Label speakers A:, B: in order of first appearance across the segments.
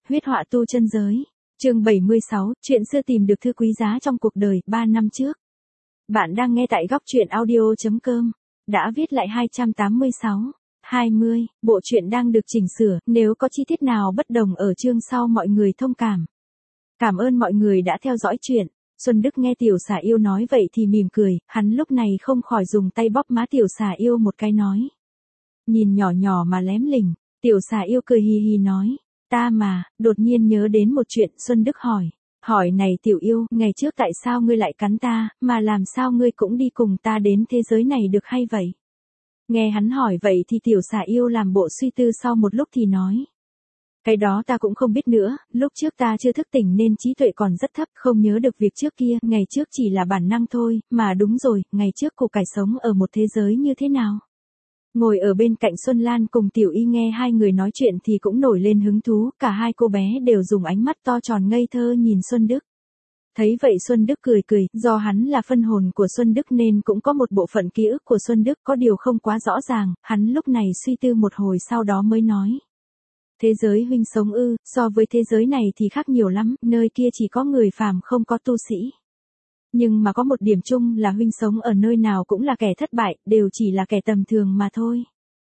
A: Huyết họa tu chân giới. Chương 76, chuyện xưa tìm được thư quý giá trong cuộc đời, 3 năm trước. Bạn đang nghe tại góc truyện audio.com. Đã viết lại 286. 20, bộ truyện đang được chỉnh sửa, nếu có chi tiết nào bất đồng ở chương sau mọi người thông cảm. Cảm ơn mọi người đã theo dõi chuyện. Xuân Đức nghe Tiểu Xà Yêu nói vậy thì mỉm cười, hắn lúc này không khỏi dùng tay bóp má Tiểu Xà Yêu một cái nói. Nhìn nhỏ nhỏ mà lém lỉnh, Tiểu Xà Yêu cười hì hì nói. Ta mà, đột nhiên nhớ đến một chuyện, Xuân Đức hỏi. Hỏi này Tiểu Yêu, ngày trước tại sao ngươi lại cắn ta, mà làm sao ngươi cũng đi cùng ta đến thế giới này được hay vậy? Nghe hắn hỏi vậy thì Tiểu Xà Yêu làm bộ suy tư sau một lúc thì nói. Cái đó ta cũng không biết nữa, lúc trước ta chưa thức tỉnh nên trí tuệ còn rất thấp, không nhớ được việc trước kia, ngày trước chỉ là bản năng thôi, mà đúng rồi, ngày trước cô cải sống ở một thế giới như thế nào? Ngồi ở bên cạnh Xuân Lan cùng Tiểu Y nghe hai người nói chuyện thì cũng nổi lên hứng thú, cả hai cô bé đều dùng ánh mắt to tròn ngây thơ nhìn Xuân Đức. Thấy vậy Xuân Đức cười cười, do hắn là phân hồn của Xuân Đức nên cũng có một bộ phận ký ức của Xuân Đức, có điều không quá rõ ràng, hắn lúc này suy tư một hồi sau đó mới nói. Thế giới huynh sống ư, so với thế giới này thì khác nhiều lắm, nơi kia chỉ có người phàm không có tu sĩ. Nhưng mà có một điểm chung là huynh sống ở nơi nào cũng là kẻ thất bại, đều chỉ là kẻ tầm thường mà thôi.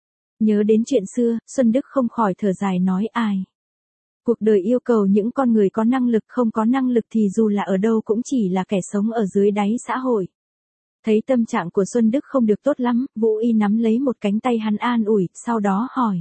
A: Nhớ đến chuyện xưa, Xuân Đức không khỏi thở dài nói ai. Cuộc đời yêu cầu những con người có năng lực, không có năng lực thì dù là ở đâu cũng chỉ là kẻ sống ở dưới đáy xã hội. Thấy tâm trạng của Xuân Đức không được tốt lắm, Vũ Y nắm lấy một cánh tay hắn an ủi, sau đó hỏi.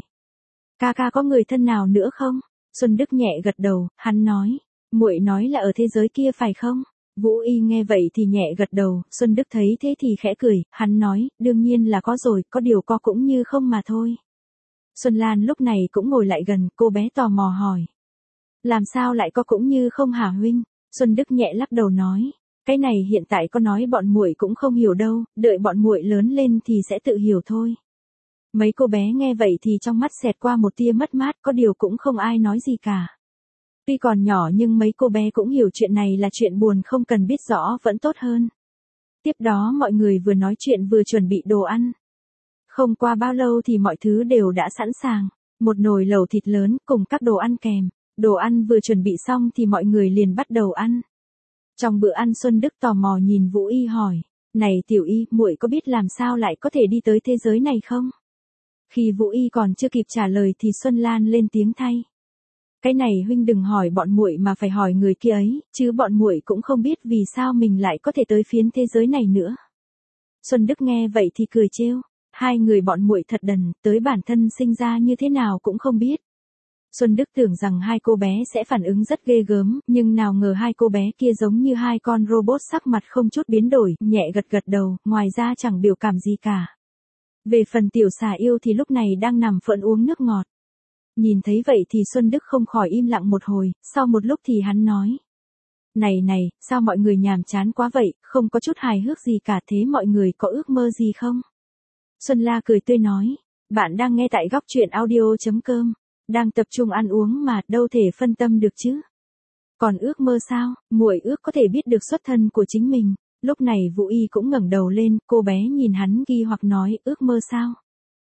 A: Ca ca có người thân nào nữa không? Xuân Đức nhẹ gật đầu, hắn nói. Muội nói là ở thế giới kia phải không? Vũ Y nghe vậy thì nhẹ gật đầu, Xuân Đức thấy thế thì khẽ cười, hắn nói, đương nhiên là có rồi, có điều có cũng như không mà thôi. Xuân Lan lúc này cũng ngồi lại gần, cô bé tò mò hỏi. Làm sao lại có cũng như không hả huynh? Xuân Đức nhẹ lắc đầu nói, cái này hiện tại có nói bọn muội cũng không hiểu đâu, đợi bọn muội lớn lên thì sẽ tự hiểu thôi. Mấy cô bé nghe vậy thì trong mắt xẹt qua một tia mất mát, có điều cũng không ai nói gì cả. Tuy còn nhỏ nhưng mấy cô bé cũng hiểu chuyện này là chuyện buồn, không cần biết rõ vẫn tốt hơn. Tiếp đó mọi người vừa nói chuyện vừa chuẩn bị đồ ăn. Không qua bao lâu thì mọi thứ đều đã sẵn sàng. Một nồi lẩu thịt lớn cùng các đồ ăn kèm. Đồ ăn vừa chuẩn bị xong thì mọi người liền bắt đầu ăn. Trong bữa ăn Xuân Đức tò mò nhìn Vũ Y hỏi. Này Tiểu Y, muội có biết làm sao lại có thể đi tới thế giới này không? Khi Vũ Y còn chưa kịp trả lời thì Xuân Lan lên tiếng thay. Cái này huynh đừng hỏi bọn muội mà phải hỏi người kia ấy, chứ bọn muội cũng không biết vì sao mình lại có thể tới phiến thế giới này nữa. Xuân Đức nghe vậy thì cười trêu, hai người bọn muội thật đần, tới bản thân sinh ra như thế nào cũng không biết. Xuân Đức tưởng rằng hai cô bé sẽ phản ứng rất ghê gớm, nhưng nào ngờ hai cô bé kia giống như hai con robot sắc mặt không chút biến đổi, nhẹ gật gật đầu, ngoài ra chẳng biểu cảm gì cả. Về phần Tiểu Xà Yêu thì lúc này đang nằm phượn uống nước ngọt. Nhìn thấy vậy thì Xuân Đức không khỏi im lặng một hồi, sau một lúc thì hắn nói. Này, sao mọi người nhàm chán quá vậy, không có chút hài hước gì cả, thế mọi người có ước mơ gì không? Xuân La cười tươi nói, bạn đang nghe tại góc truyện audio.com, đang tập trung ăn uống mà, đâu thể phân tâm được chứ. Còn ước mơ sao, muội ước có thể biết được xuất thân của chính mình. Lúc này Vũ Y cũng ngẩng đầu lên, cô bé nhìn hắn nghi hoặc nói, ước mơ sao?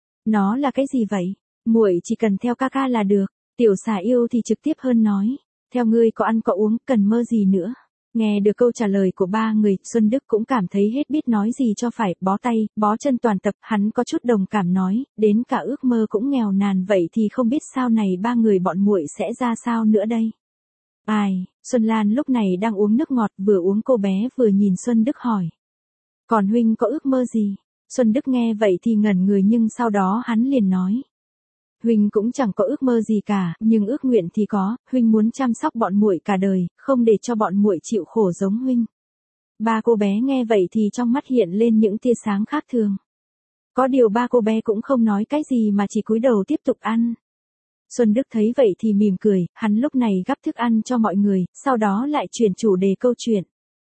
A: Nó là cái gì vậy? Muội chỉ cần theo ca ca là được. Tiểu Xà Yêu thì trực tiếp hơn nói, theo ngươi có ăn có uống, cần mơ gì nữa? Nghe được câu trả lời của ba người, Xuân Đức cũng cảm thấy hết biết nói gì cho phải, bó tay, bó chân toàn tập, hắn có chút đồng cảm nói, đến cả ước mơ cũng nghèo nàn vậy thì không biết sau này ba người bọn muội sẽ ra sao nữa đây. Ai, Xuân Lan lúc này đang uống nước ngọt, vừa uống cô bé vừa nhìn Xuân Đức hỏi. Còn huynh có ước mơ gì? Xuân Đức nghe vậy thì ngẩn người nhưng sau đó hắn liền nói. Huynh cũng chẳng có ước mơ gì cả, nhưng ước nguyện thì có, huynh muốn chăm sóc bọn muội cả đời, không để cho bọn muội chịu khổ giống huynh. Ba cô bé nghe vậy thì trong mắt hiện lên những tia sáng khác thường. Có điều ba cô bé cũng không nói cái gì mà chỉ cúi đầu tiếp tục ăn. Xuân Đức thấy vậy thì mỉm cười, hắn lúc này gắp thức ăn cho mọi người, sau đó lại chuyển chủ đề câu chuyện.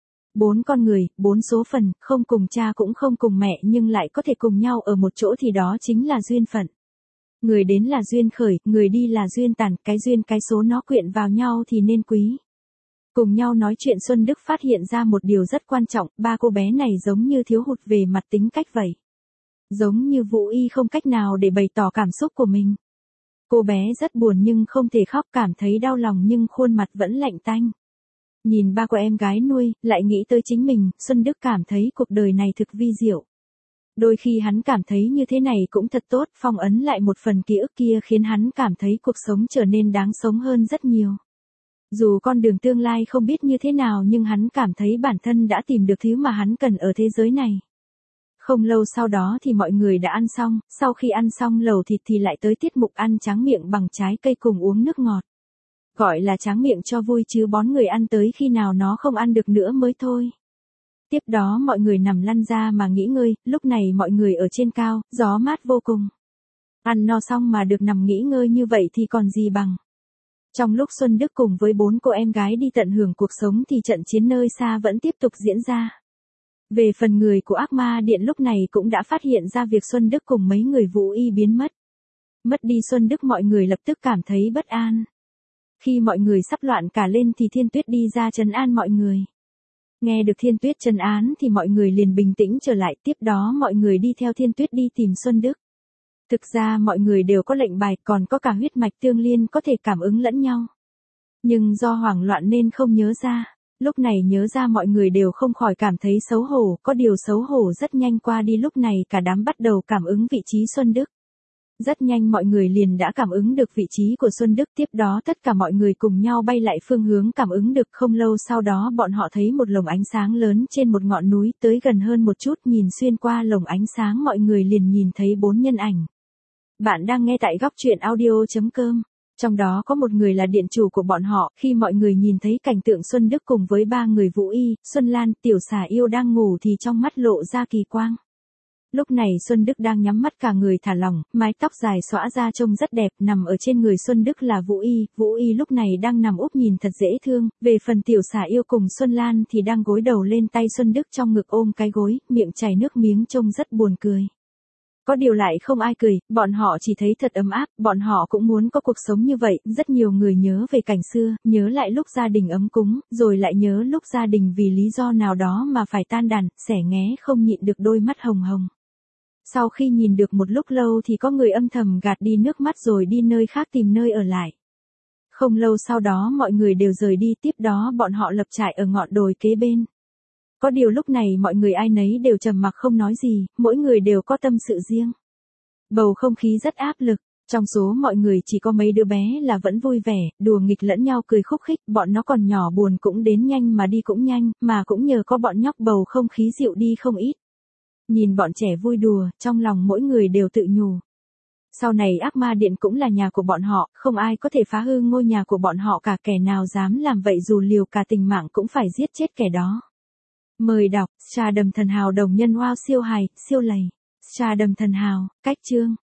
A: 4 con người, 4 số phận, không cùng cha cũng không cùng mẹ nhưng lại có thể cùng nhau ở một chỗ thì đó chính là duyên phận. Người đến là duyên khởi, người đi là duyên tàn, cái duyên cái số nó quyện vào nhau thì nên quý. Cùng nhau nói chuyện Xuân Đức phát hiện ra một điều rất quan trọng, ba cô bé này giống như thiếu hụt về mặt tính cách vậy. Giống như Vũ Y không cách nào để bày tỏ cảm xúc của mình. Cô bé rất buồn nhưng không thể khóc, cảm thấy đau lòng nhưng khuôn mặt vẫn lạnh tanh. Nhìn ba cô em gái nuôi, lại nghĩ tới chính mình, Xuân Đức cảm thấy cuộc đời này thực vi diệu. Đôi khi hắn cảm thấy như thế này cũng thật tốt, phong ấn lại một phần ký ức kia khiến hắn cảm thấy cuộc sống trở nên đáng sống hơn rất nhiều. Dù con đường tương lai không biết như thế nào nhưng hắn cảm thấy bản thân đã tìm được thứ mà hắn cần ở thế giới này. Không lâu sau đó thì mọi người đã ăn xong, sau khi ăn xong lẩu thịt thì lại tới tiết mục ăn tráng miệng bằng trái cây cùng uống nước ngọt. Gọi là tráng miệng cho vui chứ bón người ăn tới khi nào nó không ăn được nữa mới thôi. Tiếp đó mọi người nằm lăn ra mà nghỉ ngơi, lúc này mọi người ở trên cao, gió mát vô cùng. Ăn no xong mà được nằm nghỉ ngơi như vậy thì còn gì bằng. Trong lúc Xuân Đức cùng với 4 cô em gái đi tận hưởng cuộc sống thì trận chiến nơi xa vẫn tiếp tục diễn ra. Về phần người của ác ma điện lúc này cũng đã phát hiện ra việc Xuân Đức cùng mấy người Vũ Y biến mất. Mất đi Xuân Đức mọi người lập tức cảm thấy bất an. Khi mọi người sắp loạn cả lên thì Thiên Tuyết đi ra trấn an mọi người. Nghe được Thiên Tuyết trấn an thì mọi người liền bình tĩnh trở lại, tiếp đó mọi người đi theo Thiên Tuyết đi tìm Xuân Đức. Thực ra mọi người đều có lệnh bài, còn có cả huyết mạch tương liên có thể cảm ứng lẫn nhau. Nhưng do hoảng loạn nên không nhớ ra. Lúc này nhớ ra mọi người đều không khỏi cảm thấy xấu hổ, có điều xấu hổ rất nhanh qua đi, lúc này cả đám bắt đầu cảm ứng vị trí Xuân Đức. Rất nhanh mọi người liền đã cảm ứng được vị trí của Xuân Đức, tiếp đó tất cả mọi người cùng nhau bay lại phương hướng cảm ứng được. Không lâu sau đó bọn họ thấy một lồng ánh sáng lớn trên một ngọn núi, tới gần hơn một chút nhìn xuyên qua lồng ánh sáng mọi người liền nhìn thấy 4 nhân ảnh. Bạn đang nghe tại góc truyện audio.com. Trong đó có một người là điện chủ của bọn họ, khi mọi người nhìn thấy cảnh tượng Xuân Đức cùng với 3 người Vũ Y, Xuân Lan, Tiểu Xà Yêu đang ngủ thì trong mắt lộ ra kỳ quang. Lúc này Xuân Đức đang nhắm mắt cả người thả lỏng, mái tóc dài xõa ra trông rất đẹp, nằm ở trên người Xuân Đức là Vũ Y lúc này đang nằm úp nhìn thật dễ thương, về phần Tiểu Xà Yêu cùng Xuân Lan thì đang gối đầu lên tay Xuân Đức trong ngực ôm cái gối, miệng chảy nước miếng trông rất buồn cười. Có điều lại không ai cười, bọn họ chỉ thấy thật ấm áp, bọn họ cũng muốn có cuộc sống như vậy, rất nhiều người nhớ về cảnh xưa, nhớ lại lúc gia đình ấm cúng, rồi lại nhớ lúc gia đình vì lý do nào đó mà phải tan đàn, xẻ nghé không nhịn được đôi mắt hồng hồng. Sau khi nhìn được một lúc lâu thì có người âm thầm gạt đi nước mắt rồi đi nơi khác tìm nơi ở lại. Không lâu sau đó mọi người đều rời đi, tiếp đó bọn họ lập trại ở ngọn đồi kế bên. Có điều lúc này mọi người ai nấy đều trầm mặc không nói gì, mỗi người đều có tâm sự riêng. Bầu không khí rất áp lực, trong số mọi người chỉ có mấy đứa bé là vẫn vui vẻ, đùa nghịch lẫn nhau cười khúc khích, bọn nó còn nhỏ buồn cũng đến nhanh mà đi cũng nhanh, mà cũng nhờ có bọn nhóc bầu không khí dịu đi không ít. Nhìn bọn trẻ vui đùa, trong lòng mỗi người đều tự nhủ. Sau này ác ma điện cũng là nhà của bọn họ, không ai có thể phá hư ngôi nhà của bọn họ cả, kẻ nào dám làm vậy dù liều cả tình mạng cũng phải giết chết kẻ đó. Mời đọc, Trà Đầm Thần Hào đồng nhân wow siêu hài, siêu lầy. Trà Đầm Thần Hào, cách chương.